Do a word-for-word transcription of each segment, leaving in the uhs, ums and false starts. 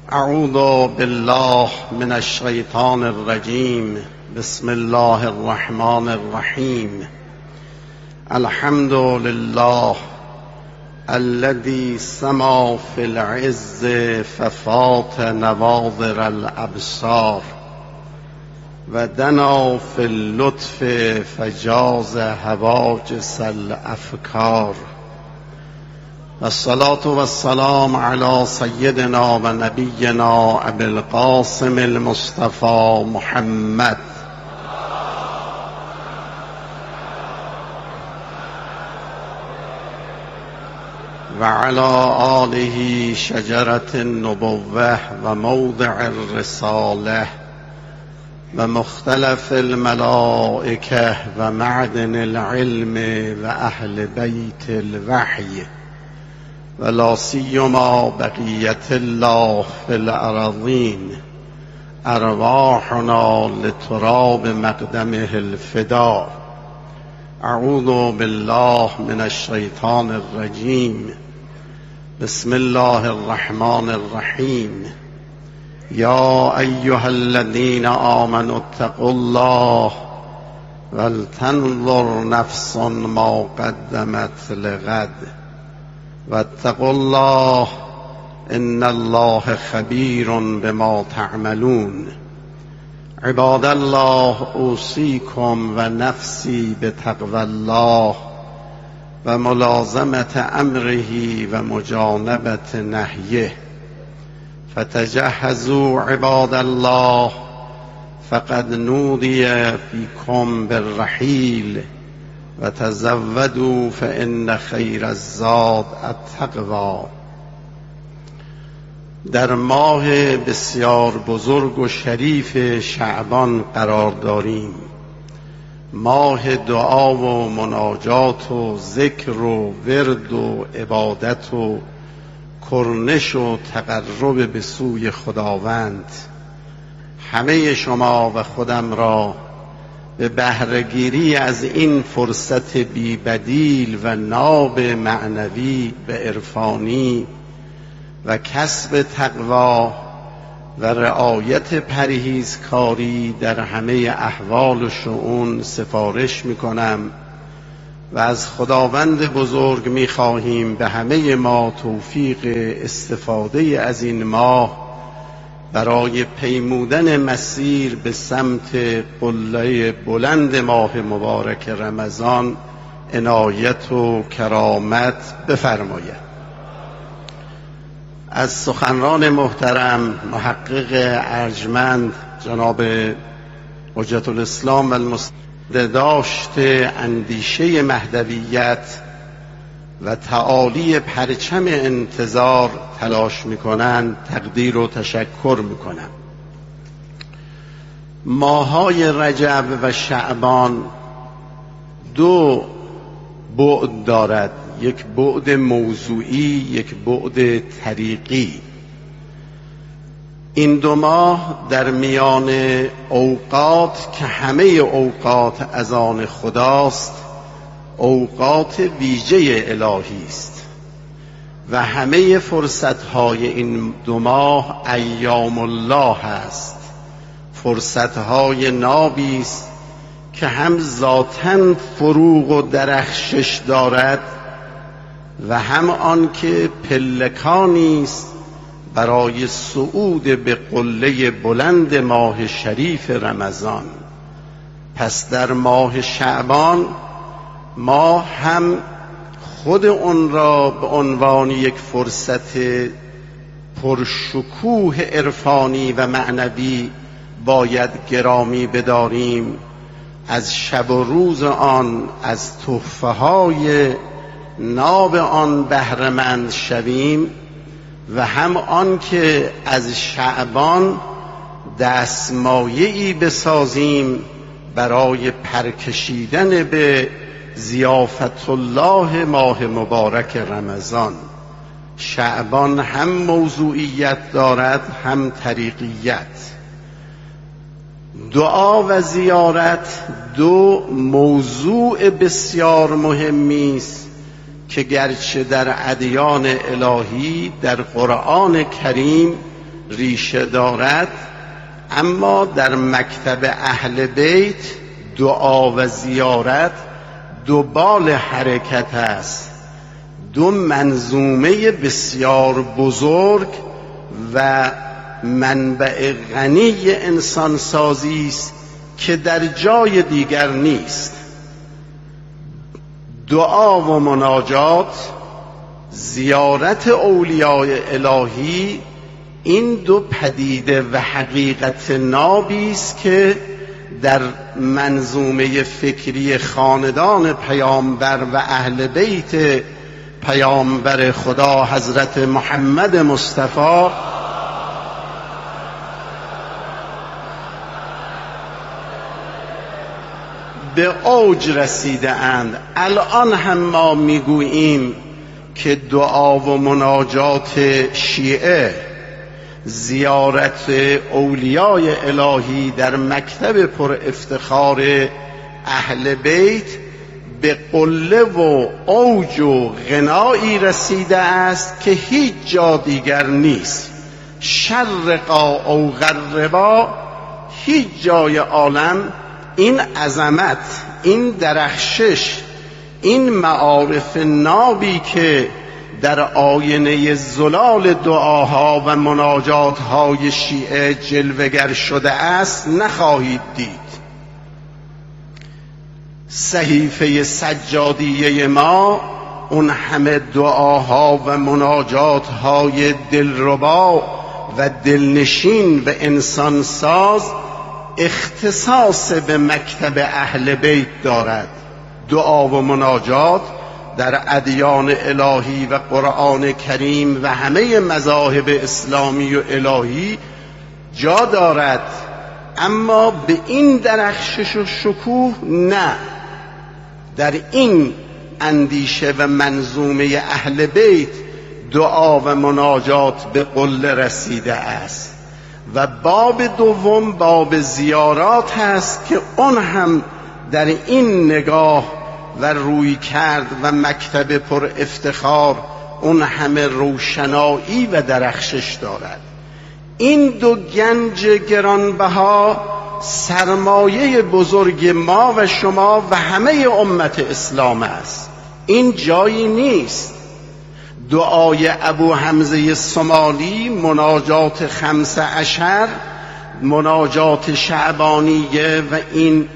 اعوذ بالله من الشیطان الرجیم. بسم الله الرحمن الرحیم. الحمد لله الذي سما في العز ففات نواظر الابصار و دنا في اللطف فجاز هواجس الافکار. و الصلاة و السلام علی سیدنا و نبینا ابی القاسم المصطفى محمد و علی آله شجرة النبوة و موضع الرساله و مختلف الملائکه و معدن العلم و اهل بیت الوحی و لا سیما بقیت الله فی الارضین. ارواحنا لتراب مقدمه الفدا. اعوذ بالله من الشیطان الرجیم. بسم الله الرحمن الرحیم. یا ایها الذین آمنوا اتقوا الله ولتنظر نفس ما قدمت لغد واتقوا الله ان الله خبیر بما تعملون. عباد الله اوصیکم و نفسی بتقوی الله و ملازمت امره و مجانبت نهیه. فتجهزوا عباد الله فقد نودی فیکم بالرحیل و تزودوا فان خیر الزاد التقوی. در ماه بسیار بزرگ و شریف شعبان قرار داریم. ماه دعا و مناجات و ذکر و ورد و عبادت و کرنش و تقرب به سوی خداوند. همه شما و خودم را به بهره‌گیری از این فرصت بی بدیل و ناب معنوی و عرفانی و کسب تقوا و رعایت پرهیزکاری در همه احوال و شؤون سفارش می‌کنم و از خداوند بزرگ می‌خواهیم به همه ما توفیق استفاده از این ماه برای پیمودن مسیر به سمت قله بلند ماه مبارک رمضان عنایت و کرامت بفرماید. از سخنران محترم محقق ارجمند جناب حجت الاسلام و المسلمین داشت اندیشه مهدویت و تعالی پرچم انتظار تلاش میکنند تقدیر و تشکر میکنم. ماهای رجب و شعبان دو بعد دارد، یک بعد موضوعی، یک بعد طریقی. این دو ماه در میان اوقات که همه اوقات از آن خداست اوقات ویژه الهی است و همه فرصتهای این دو ماه ایام الله است. فرصتهای نابی است که هم ذاتاً فروغ و درخشش دارد و هم آن که پلکانی است برای صعود به قله بلند ماه شریف رمضان. پس در ماه شعبان ما هم خود اون را به عنوان یک فرصت پرشکوه عرفانی و معنوی باید گرامی بداریم. از شب و روز آن، از تحفه های ناب آن بهره‌مند شویم و هم آن که از شعبان دستمایه‌ای بسازیم برای پرکشیدن به ضیافت الله ماه مبارک رمضان. شعبان هم موضوعیت دارد هم طریقیت. دعا و زیارت دو موضوع بسیار مهمی است که گرچه در ادیان الهی در قرآن کریم ریشه دارد، اما در مکتب اهل بیت دعا و زیارت دو بال حرکت است، دو منظومه بسیار بزرگ و منبع غنی انسان سازی است که در جای دیگر نیست. دعا و مناجات، زیارت اولیاء الهی، این دو پدیده و حقیقت نابی است که در منظومه فکری خاندان پیامبر و اهل بیت پیامبر خدا حضرت محمد مصطفی به اوج رسیده اند. الان هم ما میگوییم که دعا و مناجات شیعه، زیارت اولیاء الهی در مکتب پر افتخار اهل بیت به قله و اوج و غنایی رسیده است که هیچ جا دیگر نیست. شرقا او غربا، هیچ جای عالم این عظمت، این درخشش، این معارف نابی که در آینه زلال دعاها و مناجاتهای شیعه جلوگر شده است نخواهید دید. صحیفه سجادیه ما اون همه دعاها و مناجاتهای دلربا و دلنشین و انسانساز اختصاص به مکتب اهل بیت دارد. دعا و مناجات در ادیان الهی و قرآن کریم و همه مذاهب اسلامی و الهی جا دارد، اما به این درخشش و شکوه نه. در این اندیشه و منظومه اهل بیت دعا و مناجات به قله رسیده است و باب دوم باب زیارات هست که اون هم در این نگاه و روی کرد و مکتب پر افتخار اون همه روشنایی و درخشش دارد. این دو گنج گرانبها سرمایه بزرگ ما و شما و همه امت اسلام است. این جایی نیست. دعای ابو حمزه سمالی، مناجات خمس عشر، مناجات شعبانیه و این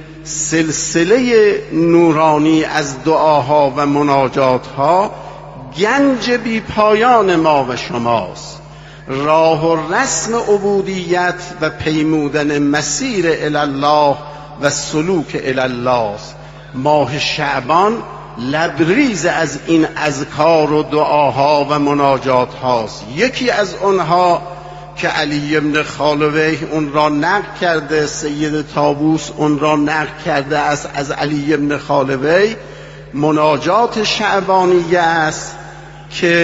سلسله نورانی از دعاها و مناجاتها گنج بی پایان ما و شماست. راه و رسم عبودیت و پیمودن مسیر الله و سلوک الله است. ماه شعبان لبریز از این اذکار و دعاها و مناجات هاست. یکی از آنها که علی بن خالویه اون را نقل کرده، سید طاووس اون را نقل کرده است از علی بن خالویه، مناجات شعبانیه است که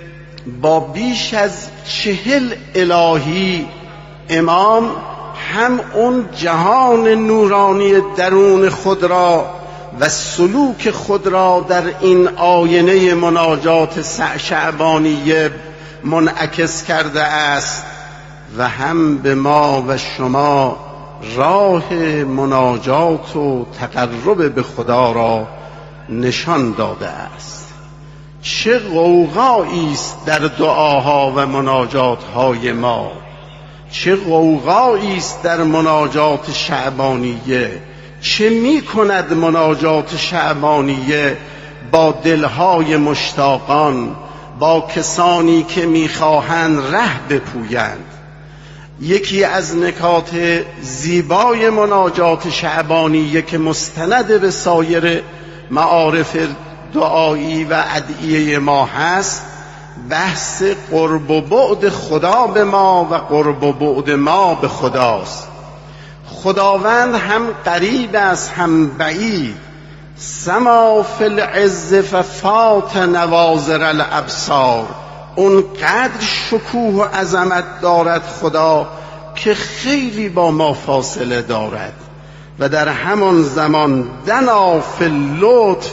با بیش از چهل الهی امام هم اون جهان نورانی درون خود را و سلوک خود را در این آینه مناجات شعبانیه منعکس کرده است و هم به ما و شما راه مناجات و تقرب به خدا را نشان داده است. چه غوغایی است در دعاها و مناجاتهای ما، چه غوغایی است در مناجات شعبانیه. چه می کند مناجات شعبانیه با دلهای مشتاقان، با کسانی که میخواهند ره بپویند. یکی از نکات زیبای مناجات شعبانیه که مستند به سایر معارف دعایی و ادعیه ما هست، بحث قرب و بعد خدا به ما و قرب و بعد ما به خداست. خداوند هم قریب است هم بعید. سما فی العز ففات نواظر الابصار. اونقدر شکوه و عظمت دارد خدا که خیلی با ما فاصله دارد و در همان زمان دنا فی اللطف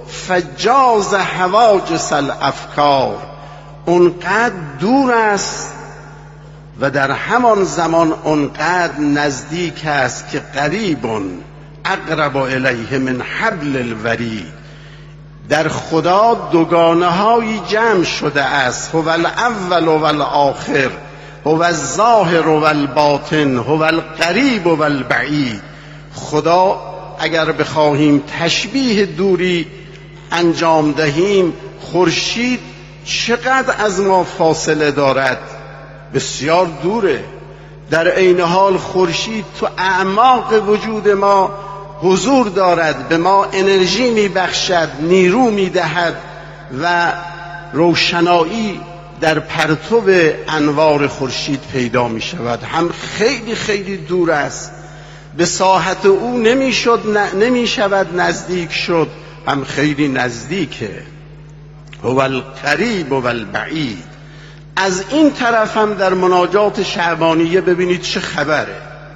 فجاز حواجز الافکار. اونقدر دور است و در همان زمان اونقدر نزدیک است که قریب اقرب الیه من حبل الورید. در خدا دوگانه هایی جمع شده است، هو الاول و الاخر، هو الظاهر و الباطن، هو القریب و البعید. خدا اگر بخواهیم تشبیه دوری انجام دهیم، خورشید چقدر از ما فاصله دارد؟ بسیار دوره. در عین حال خورشید تو اعماق وجود ما حضور دارد، به ما انرژی میبخشد، نیرو میدهد و روشنایی در پرتو انوار خورشید پیدا می شود. هم خیلی خیلی دور است، به ساحت او نمیشد نمی شود نزدیک شد، هم خیلی نزدیکه. هو القریب و البعید. از این طرف هم در مناجات شعبانیه ببینید چه خبره.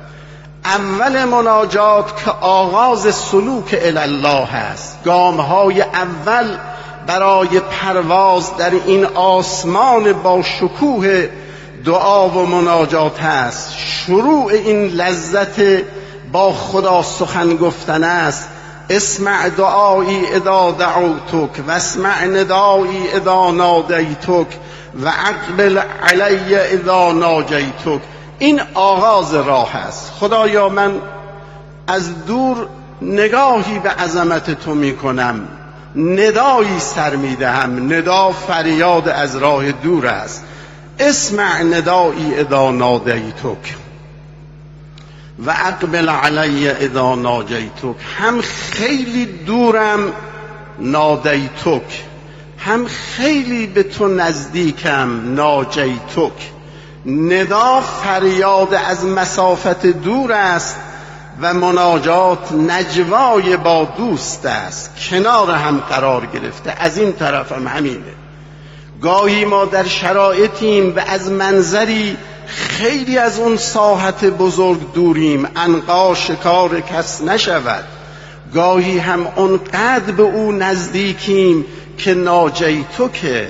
اول مناجات که آغاز سلوک الله هست، گامهای اول برای پرواز در این آسمان با شکوه دعا و مناجات است. شروع این لذت با خدا سخن گفتن است. اسمع دعایی اذا دعوتک و اسمع ندایی اذا نادیتک و اقبل علی اذا ناجیتک. این آغاز راه است. خدایا من از دور نگاهی به عظمت تو می کنم، ندایی سر می دهم. ندا فریاد از راه دور است. اسمع ندایی اذا نادیتک و اقبل علی اذا ناجیتک. هم خیلی دورم نادیتک، هم خیلی به تو نزدیکم ناجیتک. ندا فریاد از مسافت دور است و مناجات نجوای با دوست است، کنار هم قرار گرفته. از این طرف هم همینه. گاهی ما در شرایطیم و از منظری خیلی از اون ساحت بزرگ دوریم، عنقا شکار کس نشود. گاهی هم اونقدر به او نزدیکیم که ناجیتو که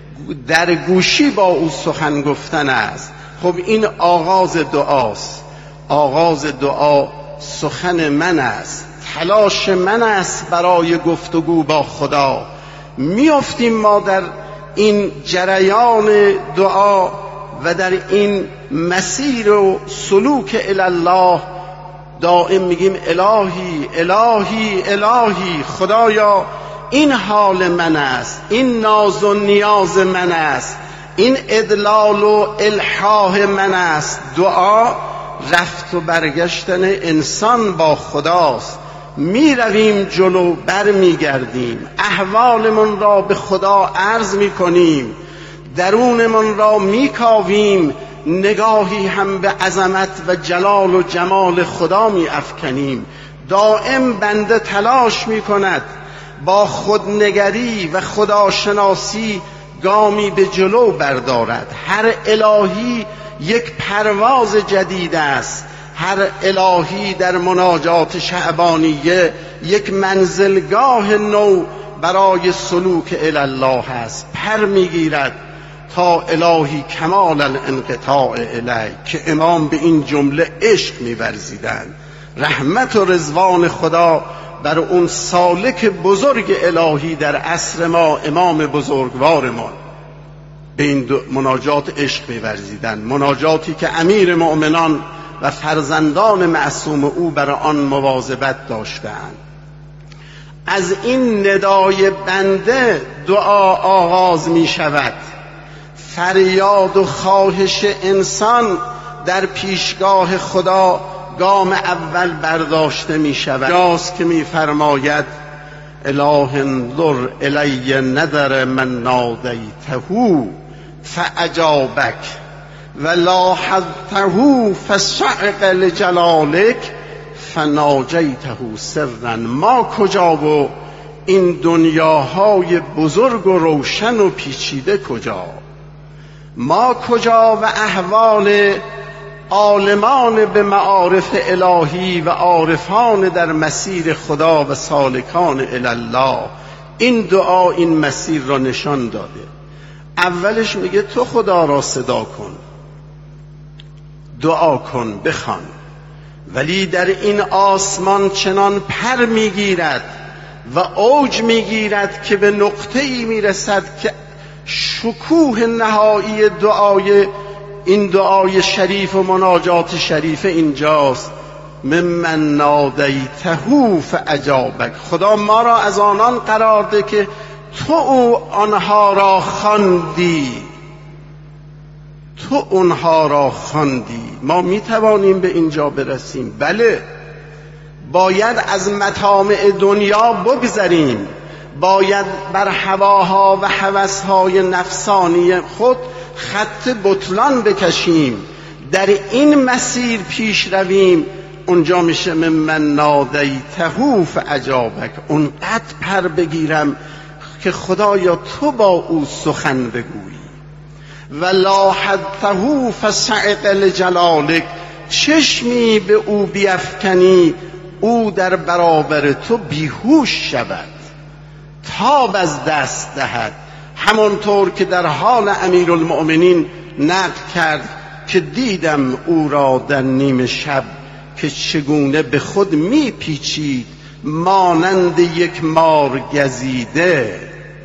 در گوشی با او سخن گفتن است. خب این آغاز دعاست. آغاز دعا سخن من است، تلاش من است برای گفتگو با خدا. میافتیم ما در این جریان دعا و در این مسیر و سلوک الله دائم میگیم الهی الهی الهی. خدایا این حال من است، این ناز و نیاز من است، این ادلال و الحاح من است. دعا رفت و برگشتن انسان با خداست. می رویم جلو، بر می گردیم، احوالمون را به خدا عرض می کنیم، درونمون را می کاویم، نگاهی هم به عظمت و جلال و جمال خدا می افکنیم. دائم بنده تلاش می کند با خودنگری و خداشناسی گامی به جلو بردارد. هر الهی یک پرواز جدید است. هر الهی در مناجات شعبانیه یک منزلگاه نو برای سلوک الله است. پر میگیرد تا الهی کمال الانقطاع الی، که امام به این جمله عشق می‌ورزیدند. رحمت و رضوان خدا بر اون سالک بزرگ الهی در عصر ما، امام بزرگوارمان. به این مناجات عشق می‌ورزیدند. مناجاتی که امیر مؤمنان و فرزندان معصوم او بر آن مواظبت داشتند. از این ندای بنده دعا آغاز می شود. فریاد و خواهش انسان در پیشگاه خدا گام اول برداشته می شود. جاست که می فرماید اله انظر الی نظر من نادیته فاجابک و لاحظته فصعق لجلالک فناجیته سرا. ما کجا و این دنیاهای بزرگ و روشن و پیچیده کجا؟ ما کجا و احوال عالمان به معارف الهی و عارفان در مسیر خدا و سالکان الله؟ این دعا این مسیر را نشان داده. اولش میگه تو خدا را صدا کن، دعا کن، بخوان. ولی در این آسمان چنان پر میگیرد و اوج میگیرد که به نقطه‌ای میرسد که شکوه نهایی دعای این دعای شریف و مناجات شریف اینجاست: ممن نادیته فاجابک. خدا ما را از آنان قرار ده که تو او آنها را خواندی، تو اونها را خواندی. ما می توانیم به اینجا برسیم؟ بله. باید از مطامع دنیا بگذریم، باید بر هواها و هوسهای نفسانی خود خط بطلان بکشیم، در این مسیر پیش رویم. اونجا میشه ممن نادیته فاجابک. اونقدر پر بگیرم که خدایا تو با او سخن بگویی. و لاحظته فصعق لجلالک. چشمی به او بیفکنی او در برابر تو بیهوش شود، تاب از دست دهد. همانطور که در حال امیرالمؤمنین نقل کرد که دیدم او را در نیم شب که چگونه به خود میپیچید مانند یک مار گزیده.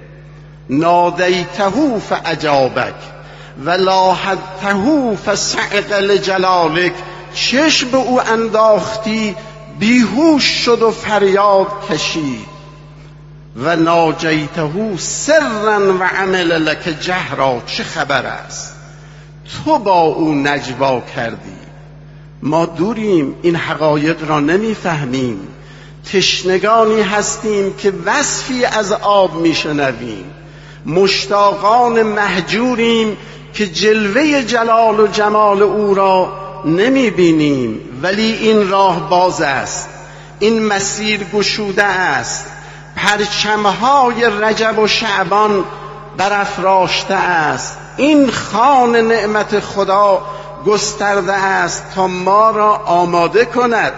نادیته فاجابک و لاحظته فصعق لجلالک. چشم به او انداختی بیهوش شد و فریاد کشید. و ناجیته سرا و عمل لک جهرا. چه خبر است؟ تو با او نجوا کردی. ما دوریم، این حقایق را نمیفهمیم، تشنگانی هستیم که وصفی از آب میشنویم، مشتاقان مهجوریم که جلوه جلال و جمال او را نمیبینیم. ولی این راه باز است، این مسیر گشوده است، پرچمهای رجب و شعبان برافراشته است. این خوان نعمت خدا گسترده است تا ما را آماده کند،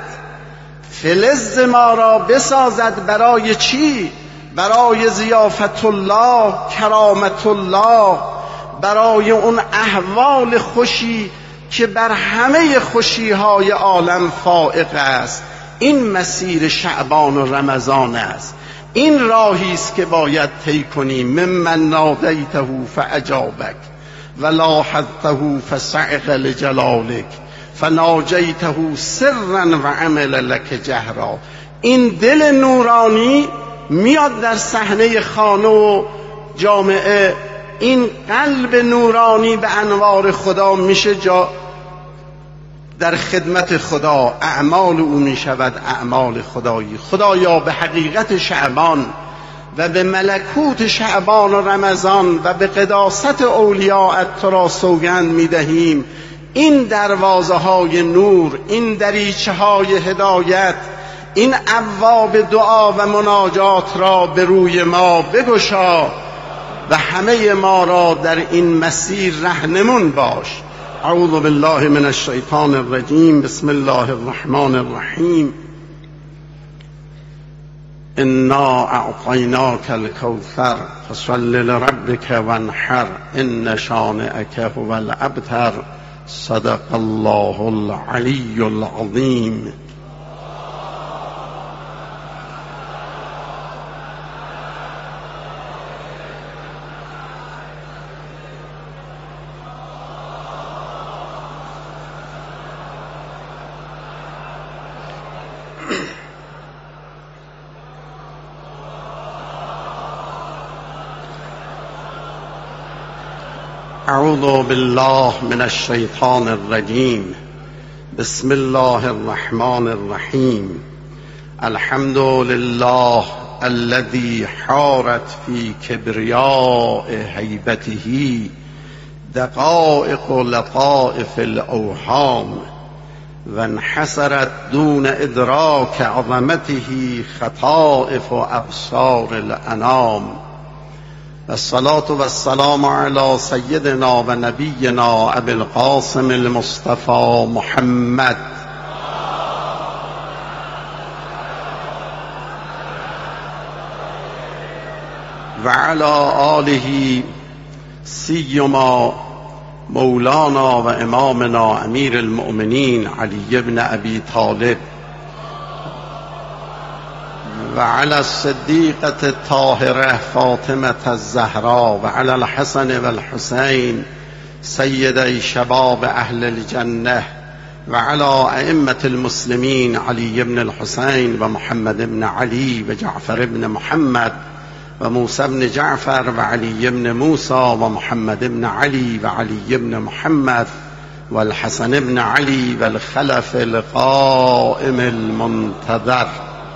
فلز ما را بسازد. برای چی؟ برای ضیافت الله، کرامت الله، برای اون احوال خوشی که بر همه خوشیهای عالم فائق است. این مسیر شعبان و رمضان است، این راهی است که باید طی کنیم. ممن نادیته فاجابک و لاحظته فصعق لجلالک فناجیته سرا و عمل لک جهرا. این دل نورانی میاد در صحنه خانه و جامعه، این قلب نورانی به انوار خدا میشه جا در خدمت خدا، اعمال او می شود اعمال خدایی. خدایا به حقیقت شعبان و به ملکوت شعبان و رمضان و به قداست اولیاءت تو را سوگند می دهیم. این دروازه های نور، این دریچه های هدایت، این ابواب دعا و مناجات را به روی ما بگشا و همه ما را در این مسیر رهنمون باش. اعوذ بالله من الشیطان الرجیم. بسم الله الرحمن الرحیم. انا اعطیناک الکوثر فصل لربک وانحر ان شانئک هو الابتر. صدق الله العلی العظیم. اعوذ بالله من الشیطان الرجیم. بسم الله الرحمن الرحیم. الحمد لله الذي حارت في كبرياء هيبته دقائق لطائف الأوهام وانحسرت دون إدراك عظمته خطائف أبصار الأنام. والصلاة والسلام على سيدنا ونبينا أبي القاسم المصطفى محمد وعلى آله سيما مولانا و امامنا امیر المؤمنین علی بن ابی طالب و علی الصدیقة الطاهرة فاطمة الزهراء و علی الحسن و الحسین سیدی شباب اهل الجنه و علی ائمة المسلمین علی بن الحسین و محمد بن علی و جعفر بن محمد و موسی بن جعفر و علی بن موسی و محمد بن علی و علی بن محمد و الحسن بن علی و الخلف القائم المنتظر.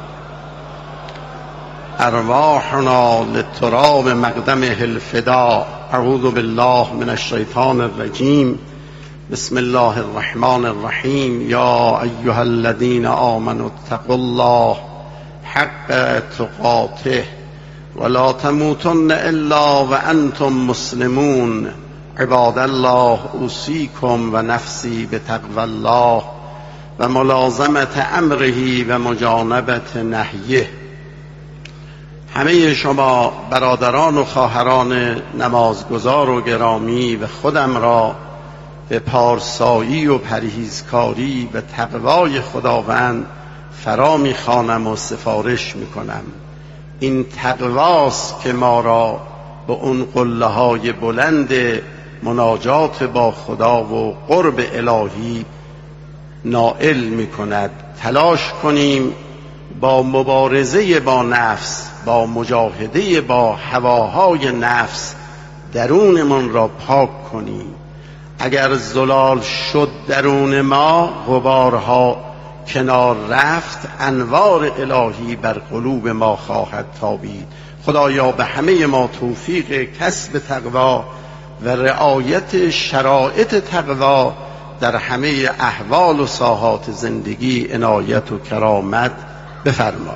ارواحنا للتراب مقدمه الفداء. اعوذ بالله من الشیطان الرجیم. بسم الله الرحمن الرحیم. یا ایها الذین آمنوا اتقوا الله حق تقاته ولا تموتن الا وانتم مسلمون. عباد الله اوصیکم و نفسی بتقوی الله و ملازمت امره و مجانبت نهیه. همه شما برادران و خواهران نمازگزار و گرامی و خودم را به پارسایی و پرهیزکاری و تقوای خداوند فرا می‌خوانم و سفارش می‌کنم. این تقواست که ما را به اون قله‌های بلند مناجات با خدا و قرب الهی نائل می‌کند. تلاش کنیم با مبارزه با نفس، با مجاهده با هواهای نفس درونمون را پاک کنیم. اگر زلال شد درون ما، غبارها کنار رفت، انوار الهی بر قلوب ما خواهد تابید. خدایا به همه ما توفیق کسب تقوا و رعایت شرایط تقوا در همه احوال و ساحات زندگی عنایت و کرامت بفرما.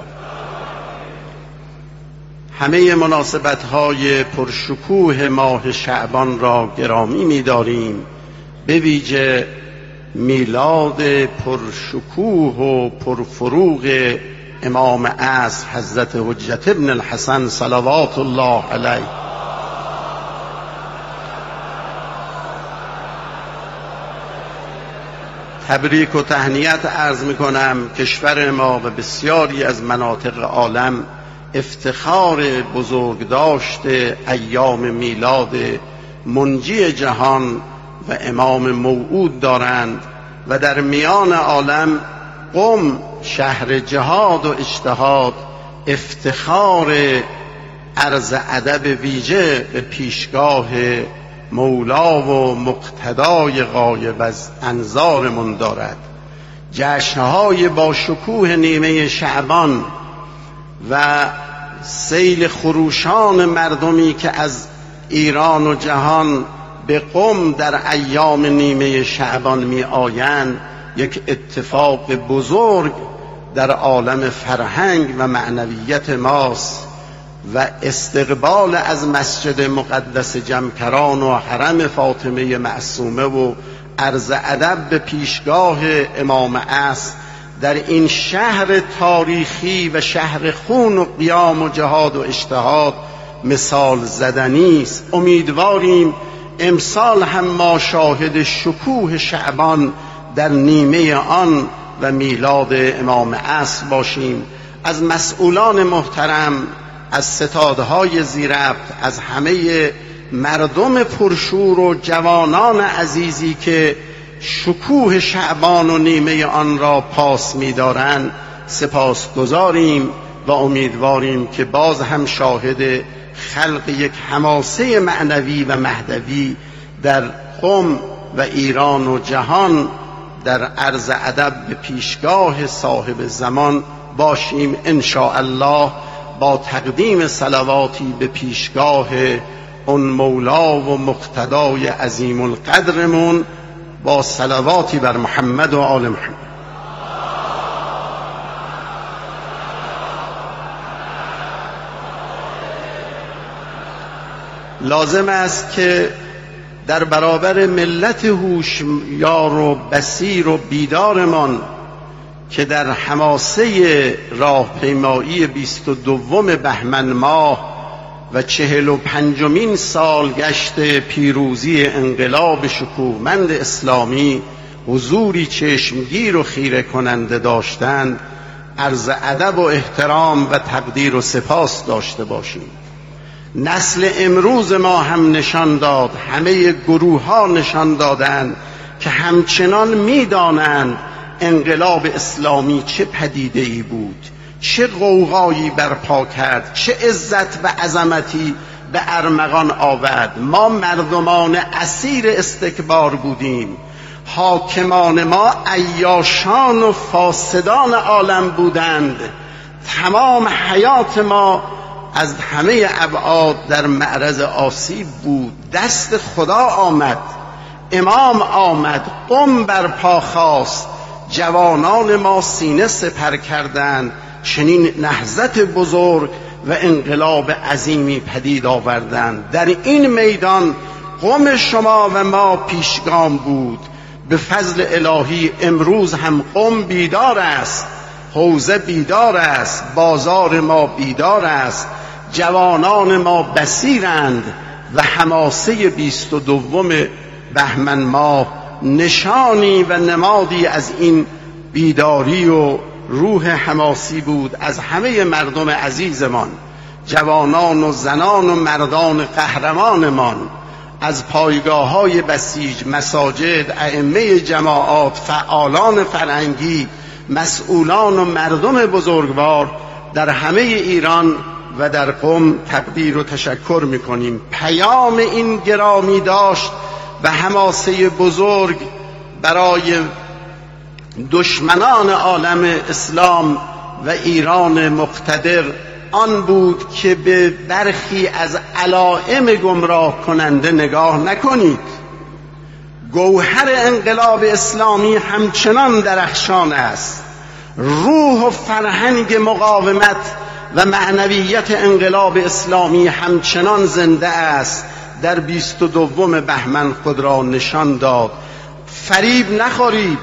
همه مناسبت‌های پرشکوه ماه شعبان را گرامی می‌داریم، به ویژه میلاد پرشکوه و پرفروغ امام عصر حضرت حجت ابن الحسن صلوات الله علیه. تبریک و تهنیت عرض می‌کنم. کشور ما و بسیاری از مناطق عالم افتخار بزرگ داشته ایام میلاد منجی جهان و امام موعود دارند و در میان عالم قم شهر جهاد و اجتهاد افتخار عرض ادب ویژه به پیشگاه مولا و مقتدای غایب از انظارمون دارد. جشنهای با شکوه نیمه شعبان و سیل خروشان مردمی که از ایران و جهان به قم در ایام نیمه شعبان می آیند یک اتفاق بزرگ در عالم فرهنگ و معنویت ماست و استقبال از مسجد مقدس جمکران و حرم فاطمه معصومه و عرض ادب به پیشگاه امام عصر در این شهر تاریخی و شهر خون و قیام و جهاد و اجتهاد مثال زدنی است. امیدواریم امسال هم ما شاهد شکوه شعبان در نیمه آن و میلاد امام عصر باشیم. از مسئولان محترم، از ستادهای زیربط، از همه مردم پرشور و جوانان عزیزی که شکوه شعبان و نیمه آن را پاس می‌دارند سپاس گذاریم و امیدواریم که باز هم شاهد خلق یک حماسه معنوی و مهدوی در قم و ایران و جهان در عرض ادب به پیشگاه صاحب زمان باشیم ان شاء الله، با تقدیم صلواتی به پیشگاه اون مولا و مقتدای عظیم القدرمون، با صلواتی بر محمد و آل محمد. لازم است که در برابر ملت هوشیار و بصیر و بیدارمان که در حماسه راهپیمایی بیست و دوم بهمن ماه و چهل و پنجمین سالگشت پیروزی انقلاب شکوهمند اسلامی حضوری چشمگیر و خیره کننده داشتند، عرض ادب و احترام و تقدیر و سپاس داشته باشیم. نسل امروز ما هم نشان داد، همه گروه ها نشان دادند که همچنان میدانند انقلاب اسلامی چه پدیده‌ای بود، چه غوغایی برپا کرد، چه عزت و عظمتی به ارمغان آورد. ما مردمان اسیر استکبار بودیم، حاکمان ما عیاشان و فاسدان عالم بودند، تمام حیات ما از همه ابعاد در معرض آسیب بود. دست خدا آمد، امام آمد، قم برپا خاست، جوانان ما سینه سپر کردند، چنین نهضت بزرگ و انقلاب عظیمی پدید آوردند. در این میدان قم شما و ما پیشگام بود. به فضل الهی امروز هم قم بیدار است، حوزه بیدار است، بازار ما بیدار است، جوانان ما بصیرند و حماسه بیست و دوم بهمن ماه نشانی و نمادی از این بیداری و روح حماسی بود از همه مردم عزیزمان، جوانان و زنان و مردان قهرمانمان، از پایگاه‌های بسیج، مساجد، ائمه جماعات، فعالان فرهنگی، مسئولان و مردم بزرگوار در همه ایران و در قم تقدیر و تشکر می‌کنیم. پیام این گرامی داشت و حماسه بزرگ برای دشمنان عالم اسلام و ایران مقتدر آن بود که به برخی از علائم گمراه کننده نگاه نکنید. گوهر انقلاب اسلامی همچنان درخشان است، روح و فرهنگ مقاومت و معنویت انقلاب اسلامی همچنان زنده است. در بیست و دوم بهمن خود را نشان داد. فریب نخورید،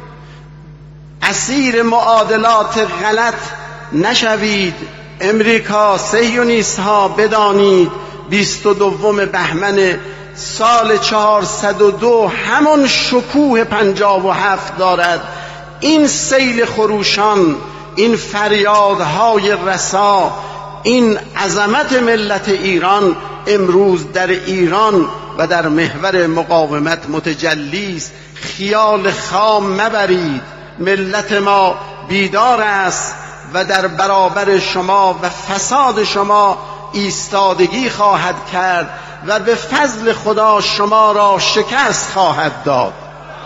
اسیر معادلات غلط نشوید. امریکا، صهیونیست ها بدانید بیست و دوم بهمن سال چهارصد و دو همون شکوه پنجاه و هفت دارد. این سیل خروشان، این فریادهای رسا، این عظمت ملت ایران امروز در ایران و در محور مقاومت متجلی است. خیال خام مبرید، ملت ما بیدار است و در برابر شما و فساد شما ایستادگی خواهد کرد و به فضل خدا شما را شکست خواهد داد.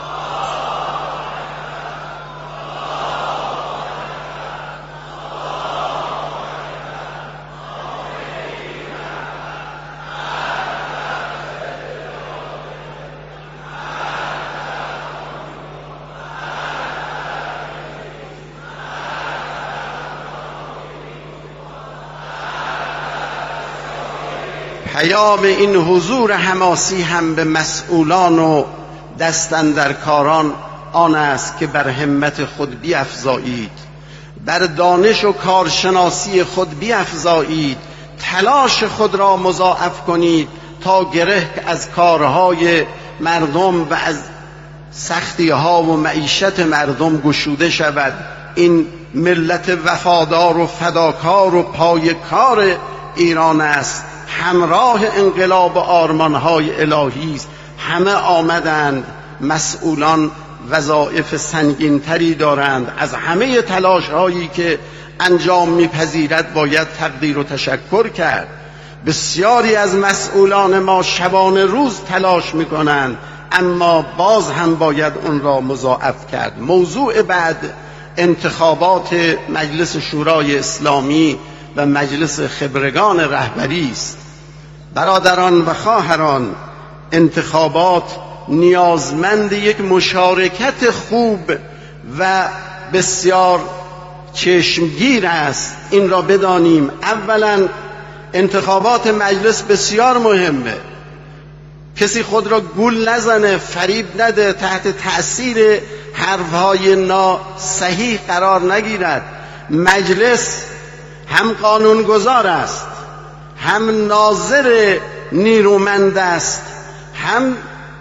پیام این حضور حماسی هم به مسئولان و دستاندرکاران آن است که بر همت خود بیفزایید، بر دانش و کارشناسی خود بیفزایید، تلاش خود را مضاعف کنید تا گره از کارهای مردم و از سختی ها و معیشت مردم گشوده شود. این ملت وفادار و فداکار و پایکار ایران است، همراه انقلاب و آرمانهای الهی است. همه آمدند، مسئولان وظایف سنگینتری دارند. از همه تلاش هایی که انجام میپذیرد باید تقدیر و تشکر کرد. بسیاری از مسئولان ما شبانه روز تلاش میکنند، اما باز هم باید اون را مضاعف کرد. موضوع بعد انتخابات مجلس شورای اسلامی و مجلس خبرگان رهبری است. برادران و خواهران، انتخابات نیازمند یک مشارکت خوب و بسیار چشمگیر است. این را بدانیم. اولا انتخابات مجلس بسیار مهمه. کسی خود را گول نزنه، فریب نده، تحت تأثیر حرفهای ناصحیح قرار نگیرد. مجلس هم قانونگذار است، هم ناظر نیرومند است، هم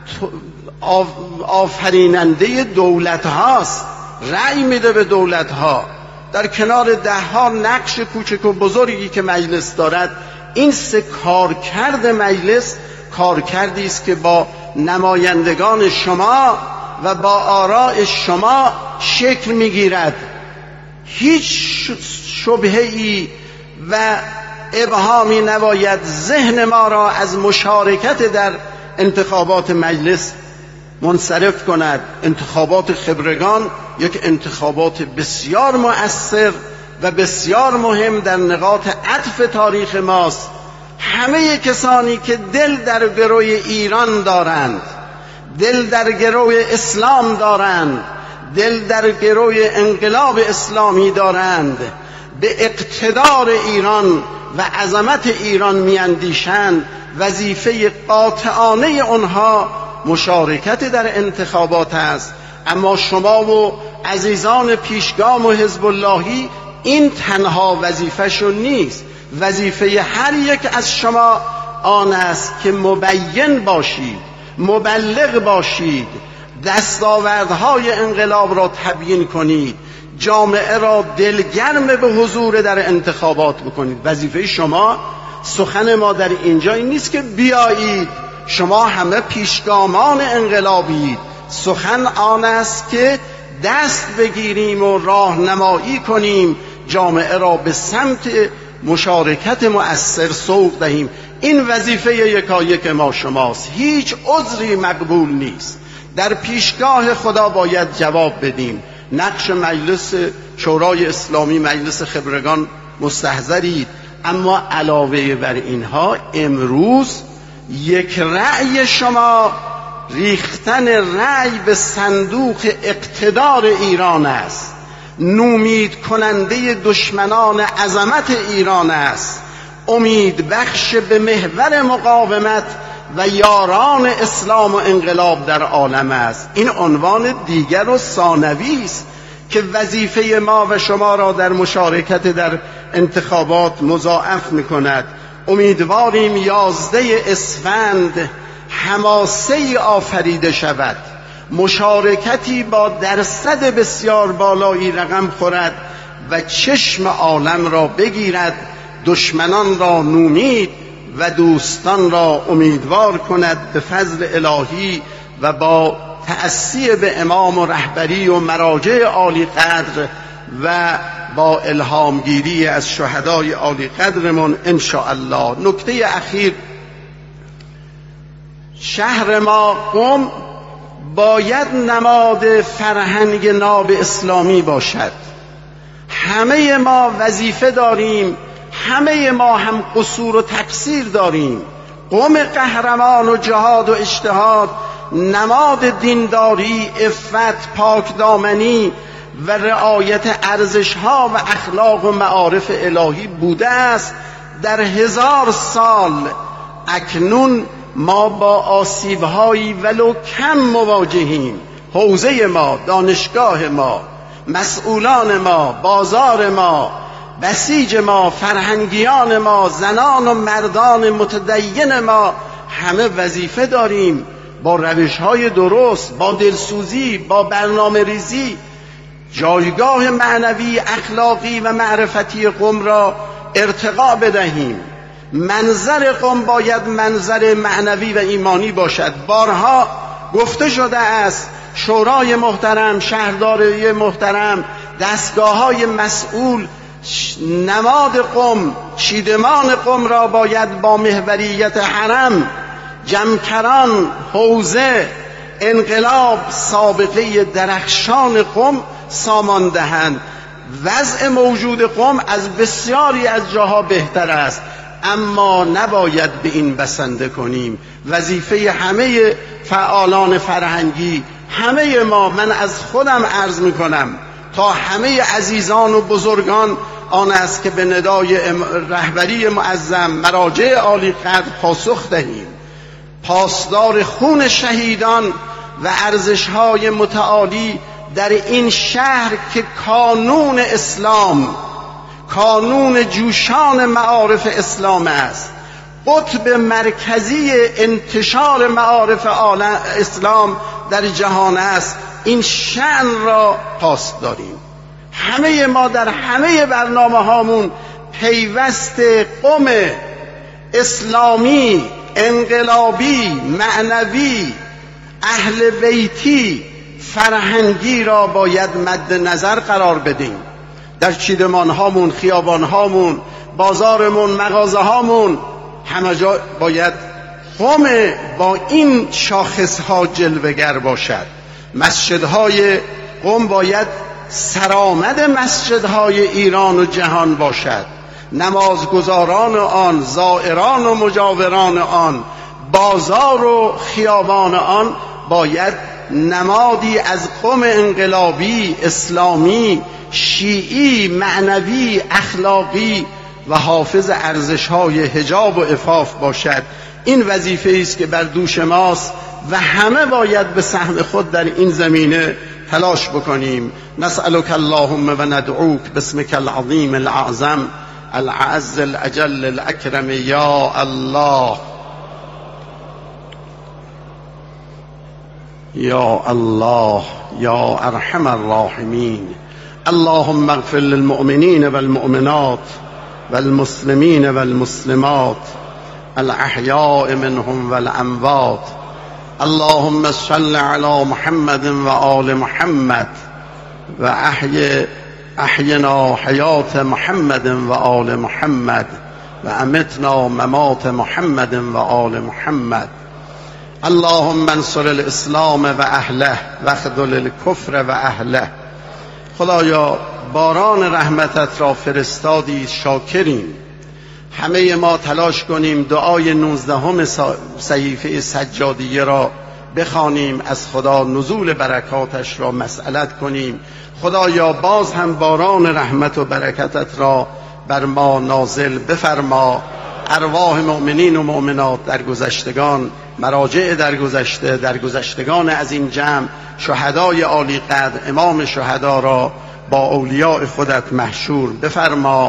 آفریننده دولت هاست، رأی میده به دولت ها. در کنار ده ها نقش کوچک و بزرگی که مجلس دارد، این سه کارکرد مجلس کارکردی است که با نمایندگان شما و با آراء شما شکل میگیرد. هیچ شبهه‌ای و ابهامی نباید ذهن ما را از مشارکت در انتخابات مجلس منصرف کند. انتخابات خبرگان یک انتخابات بسیار مؤثر و بسیار مهم در نقاط عطف تاریخ ماست. همه کسانی که دل در گروی ایران دارند، دل در گروی اسلام دارند، دل در گروی انقلاب اسلامی دارند، به اقتدار ایران و عظمت ایران میاندیشند، وظیفه قاطعانه آنها مشارکت در انتخابات است. اما شما و عزیزان پیشگام و حزب اللهی این تنها وظیفه‌شون نیست. وظیفه هر یک از شما آن است که مبین باشید، مبلغ باشید، دستاوردهای انقلاب را تبیین کنید، جامعه را دلگرم به حضور در انتخابات بکنید. وظیفه شما، سخن ما در اینجا این نیست که بیایید شما همه پیشگامان انقلابید. سخن آن است که دست بگیریم و راهنمایی کنیم، جامعه را به سمت مشارکت مؤثر سوق دهیم. این وظیفه یکایک ما شماست. هیچ عذری مقبول نیست. در پیشگاه خدا باید جواب بدیم. نقش مجلس شورای اسلامی، مجلس خبرگان مستحضرید، اما علاوه بر اینها امروز یک رأی شما ریختن رأی به صندوق اقتدار ایران است، نومید کننده دشمنان عظمت ایران است، امید بخش به محور مقاومت و یاران اسلام و انقلاب در عالم است. این عنوان دیگر و ثانوی است که وظیفه ما و شما را در مشارکت در انتخابات مضاعف می‌کند. امیدواریم یازده اسفند حماسه‌ای آفریده شود، مشارکتی با درصد بسیار بالایی رقم خورد و چشم عالم را بگیرد، دشمنان را نومید و دوستان را امیدوار کند به فضل الهی و با تأسی به امام و رهبری و مراجع عالی قدر و با الهامگیری از شهدای عالی قدرمون ان شاء الله. نکته اخیر، شهر ما قم باید نماد فرهنگ ناب اسلامی باشد. همه ما وظیفه داریم، همه ما هم قصور و تقصیر داریم. قم قهرمان و جهاد و اجتهاد نماد دینداری، عفت، پاکدامنی و رعایت ارزش‌ها و اخلاق و معارف الهی بوده است در هزار سال. اکنون ما با آسیب‌هایی ولو کم مواجهیم. حوزه ما، دانشگاه ما، مسئولان ما، بازار ما، بسیج ما، فرهنگیان ما، زنان و مردان متدین ما، همه وظیفه داریم با روش‌های درست، با دلسوزی، با برنامه ریزی جایگاه معنوی، اخلاقی و معرفتی قم را ارتقا بدهیم. منظر قم باید منظر معنوی و ایمانی باشد. بارها گفته شده است شورای محترم، شهرداری محترم، دستگاه‌های مسئول نماد قم، چیدمان قم را باید با محوریت حرم، جمکران، حوزه، انقلاب، سابقه درخشان قم سامان دهند. وضع موجود قم از بسیاری از جاها بهتر است، اما نباید به این بسنده کنیم. وظیفه همه فعالان فرهنگی، همه ما، من از خودم عرض میکنم تا همه عزیزان و بزرگان، آن است که به ندای رهبری معظم، مراجع عالی قدر پاسخ دهیم. پاسدار خون شهیدان و ارزش‌های متعالی در این شهر که کانون اسلام، کانون جوشان معارف اسلام است، قطب مرکزی انتشار معارف عالم اسلام در جهان است، این شأن را پاس داریم. همه ما در همه برنامه هامون پیوست قم اسلامی، انقلابی، معنوی، اهل بیتی، فرهنگی را باید مد نظر قرار بدیم. در چیدمان هامون، خیابان هامون، بازارمون، مغازه هامون، همه جا باید قم با این شاخص ها جلوه‌گر باشد. مسجدهای قم باید سرآمد مسجدهای ایران و جهان باشد. نمازگزاران آن، زائران و مجاوران آن، بازار و خیابان آن باید نمادی از قم انقلابی، اسلامی، شیعی، معنوی، اخلاقی و حافظ ارزش‌های حجاب و عفاف باشد. این وظیفه است که بر دوش ماست و همه باید به سهم خود در این زمینه تلاش بکنیم. نسألك اللهم و ندعوک باسمك العظیم الاعظم العز الاجل الاکرم یا الله یا الله یا ارحم الراحمین. اللهم اغفر للمؤمنین والمؤمنات والمسلمین والمسلمات الاحیاء منهم والاموات. اللهم صل على محمد و آل محمد و احی احینا حیات محمد و آل محمد و امتنا ممات محمد و آل محمد. اللهم انصر الاسلام و اهله و اخذل الکفر و اهله. خدایا باران رحمتت را فرستادی، شاکریم. همه ما تلاش کنیم دعای نوزدهم صحیفه سجادیه را بخوانیم، از خدا نزول برکاتش را مسئلت کنیم. خدایا باز هم باران رحمت و برکتت را بر ما نازل بفرما. ارواح مؤمنین و مؤمنات در گذشتگان، مراجع در گذشته، در گذشتگان از این جمع، شهدای عالی قدر، امام شهدا را با اولیاء خودت محشور بفرما.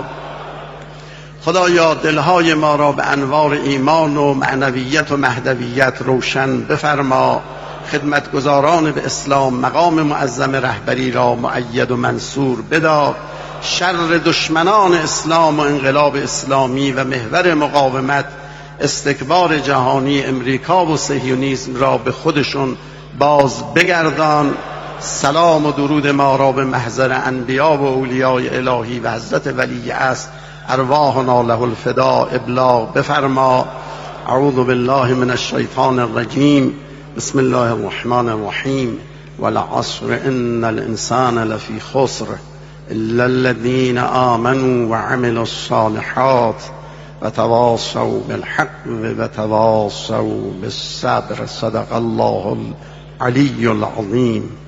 خدایا دلهای ما را به انوار ایمان و معنویت و مهدویت روشن بفرما. خدمتگزاران به اسلام مقام معظم رهبری را مؤید و منصور بدار. شر دشمنان اسلام و انقلاب اسلامی و محور مقاومت، استکبار جهانی امریکا و صهیونیسم را به خودشون باز بگردان. سلام و درود ما را به محضر انبیا و اولیاء الهی و حضرت ولی است ارواحنا له الفدا ابلاغ بفرما. اعوذ بالله من الشیطان الرجیم. بسم الله الرحمن الرحیم. والعصر ان الانسان لفی خسر الا الذين آمنوا وعملوا الصالحات وتواصوا بالحق وتواصوا بالصبر. صدق الله العلی العظیم.